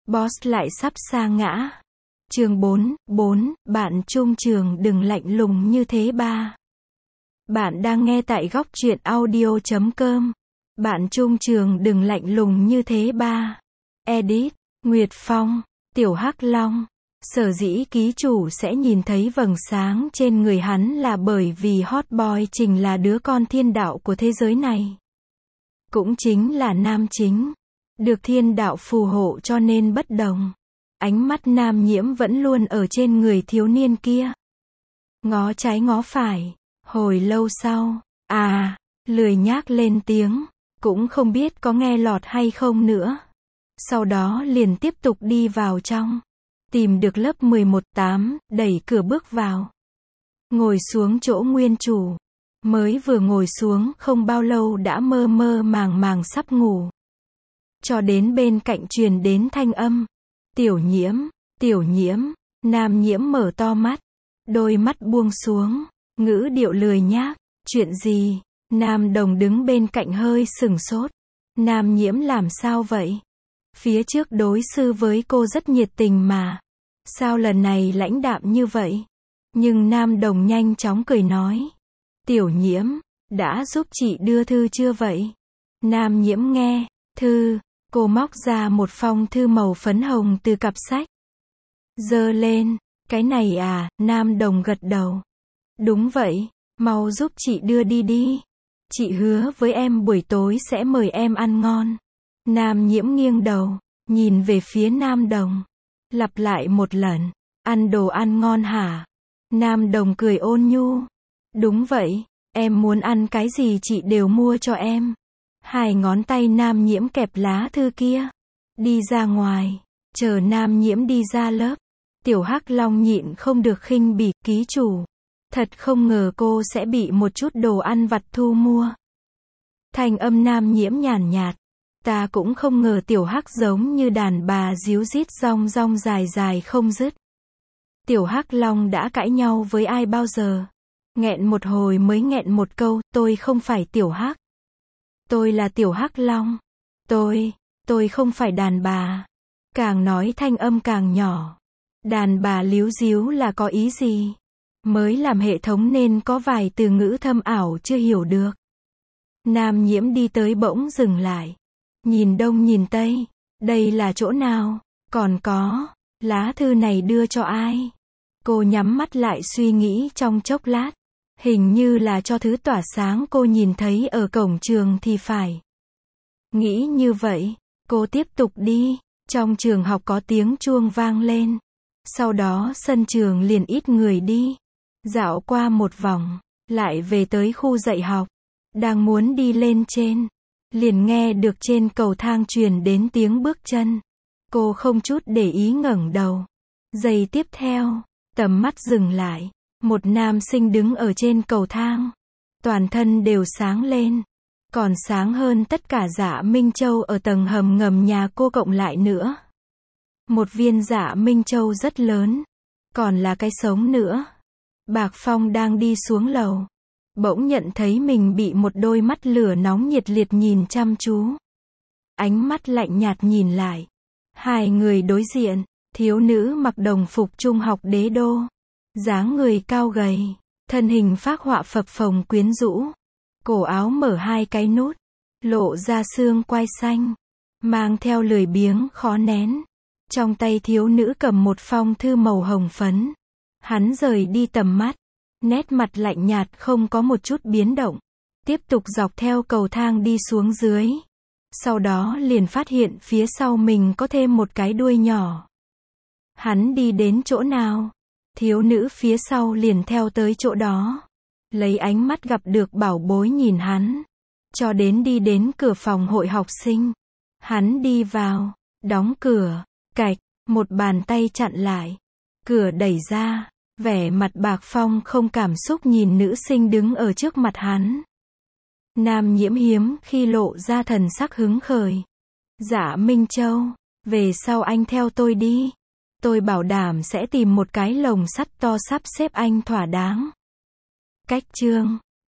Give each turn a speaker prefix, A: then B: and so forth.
A: Boss lại sắp sa ngã. Chương 4, bạn trung trường đừng lạnh lùng như thế ba. Bạn đang nghe tại góc truyện audio.com. Bạn trung trường đừng lạnh lùng như thế ba. Edit, Nguyệt Phong, Tiểu Hắc Long. Sở dĩ ký chủ sẽ nhìn thấy vầng sáng trên người hắn là bởi vì Hot Boy Trình là đứa con thiên đạo của thế giới này. Cũng chính là nam chính. Được thiên đạo phù hộ cho nên bất đồng. Ánh mắt Nam Nhiễm vẫn luôn ở trên người thiếu niên kia. Ngó trái ngó phải. Hồi lâu sau, lười nhác lên tiếng. Cũng không biết có nghe lọt hay không nữa. Sau đó liền tiếp tục đi vào trong. Tìm được lớp 11-8, đẩy cửa bước vào. Ngồi xuống chỗ nguyên chủ. Mới vừa ngồi xuống không bao lâu đã mơ mơ màng màng sắp ngủ. Cho đến bên cạnh truyền đến thanh âm. Tiểu Nhiễm, Nam Nhiễm mở to mắt. Đôi mắt buông xuống, ngữ điệu lười nhác. Chuyện gì? Nam Đồng đứng bên cạnh hơi sửng sốt. Nam Nhiễm làm sao vậy? Phía trước đối sư với cô rất nhiệt tình mà. Sao lần này lãnh đạm như vậy? Nhưng Nam Đồng nhanh chóng cười nói. Tiểu Nhiễm, đã giúp chị đưa thư chưa vậy? Nam Nhiễm nghe, thư, cô móc ra một phong thư màu phấn hồng từ cặp sách. Giơ lên, cái này à, Nam Đồng gật đầu. Đúng vậy, mau giúp chị đưa đi. Chị hứa với em buổi tối sẽ mời em ăn ngon. Nam Nhiễm nghiêng đầu, nhìn về phía Nam Đồng. Lặp lại một lần, ăn đồ ăn ngon hả? Nam Đồng cười ôn nhu. Đúng vậy, em muốn ăn cái gì chị đều mua cho em. Hai ngón tay Nam Nhiễm kẹp lá thư kia. Đi ra ngoài, chờ Nam Nhiễm đi ra lớp. Tiểu Hắc Long nhịn không được khinh bỉ, ký chủ. Thật không ngờ cô sẽ bị một chút đồ ăn vặt thu mua. Thanh âm Nam Nhiễm nhàn nhạt. Ta cũng không ngờ Tiểu Hắc giống như đàn bà díu dít rong rong dài dài không dứt. Tiểu Hắc Long đã cãi nhau với ai bao giờ? Nghẹn một hồi mới nghẹn một câu, tôi không phải Tiểu Hắc. Tôi là Tiểu Hắc Long. Tôi không phải đàn bà. Càng nói thanh âm càng nhỏ. Đàn bà líu díu là có ý gì? Mới làm hệ thống nên có vài từ ngữ thâm ảo chưa hiểu được. Nam Nhiễm đi tới bỗng dừng lại. Nhìn đông nhìn tây. Đây là chỗ nào? Còn có, lá thư này đưa cho ai? Cô nhắm mắt lại suy nghĩ trong chốc lát. Hình như là cho thứ tỏa sáng cô nhìn thấy ở cổng trường thì phải. Nghĩ như vậy, cô tiếp tục đi. Trong trường học có tiếng chuông vang lên. Sau đó sân trường liền ít người đi. Dạo qua một vòng, lại về tới khu dạy học. Đang muốn đi lên trên, liền nghe được trên cầu thang truyền đến tiếng bước chân. Cô không chút để ý ngẩng đầu. Giây tiếp theo, tầm mắt dừng lại. Một nam sinh đứng ở trên cầu thang. Toàn thân đều sáng lên. Còn sáng hơn tất cả Dạ Minh Châu ở tầng hầm ngầm nhà cô cộng lại nữa. Một viên Dạ Minh Châu rất lớn. Còn là cái sống nữa. Bạc Phong đang đi xuống lầu. Bỗng nhận thấy mình bị một đôi mắt lửa nóng nhiệt liệt nhìn chăm chú. Ánh mắt lạnh nhạt nhìn lại. Hai người đối diện. Thiếu nữ mặc đồng phục trung học đế đô. Dáng người cao gầy. Thân hình phác họa phập phồng quyến rũ. Cổ áo mở hai cái nút. Lộ ra xương quai xanh. Mang theo lười biếng khó nén. Trong tay thiếu nữ cầm một phong thư màu hồng phấn. Hắn rời đi tầm mắt. Nét mặt lạnh nhạt không có một chút biến động. Tiếp tục dọc theo cầu thang đi xuống dưới. Sau đó liền phát hiện phía sau mình có thêm một cái đuôi nhỏ. Hắn đi đến chỗ nào? Thiếu nữ phía sau liền theo tới chỗ đó. Lấy ánh mắt gặp được bảo bối nhìn hắn. Cho đến đi đến cửa phòng hội học sinh. Hắn đi vào. Đóng cửa. Cạch. Một bàn tay chặn lại. Cửa đẩy ra. Vẻ mặt Bạc Phong không cảm xúc nhìn nữ sinh đứng ở trước mặt hắn. Nam Nhiễm hiếm khi lộ ra thần sắc hứng khởi. Dạ Minh Châu, về sau anh theo tôi đi. Tôi bảo đảm sẽ tìm một cái lồng sắt to sắp xếp anh thỏa đáng. Cách chương